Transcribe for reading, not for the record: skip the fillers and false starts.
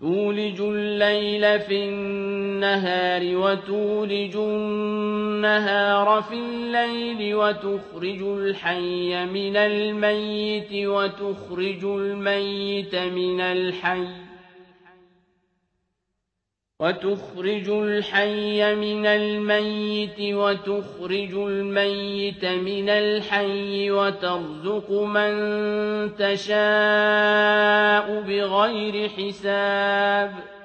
تُولِجُ اللَّيْلَ فِي النَّهَارِ وَتُولِجُ النَّهَارَ فِي اللَّيْلِ وَتُخْرِجُ الْحَيَّ مِنَ الْمَيِّتِ وَتُخْرِجُ الْمَيِّتَ مِنَ الْحَيِّ وَتَرْزُقُ مَن تَشَاءُ بِغَيْرِ حِسَابٍ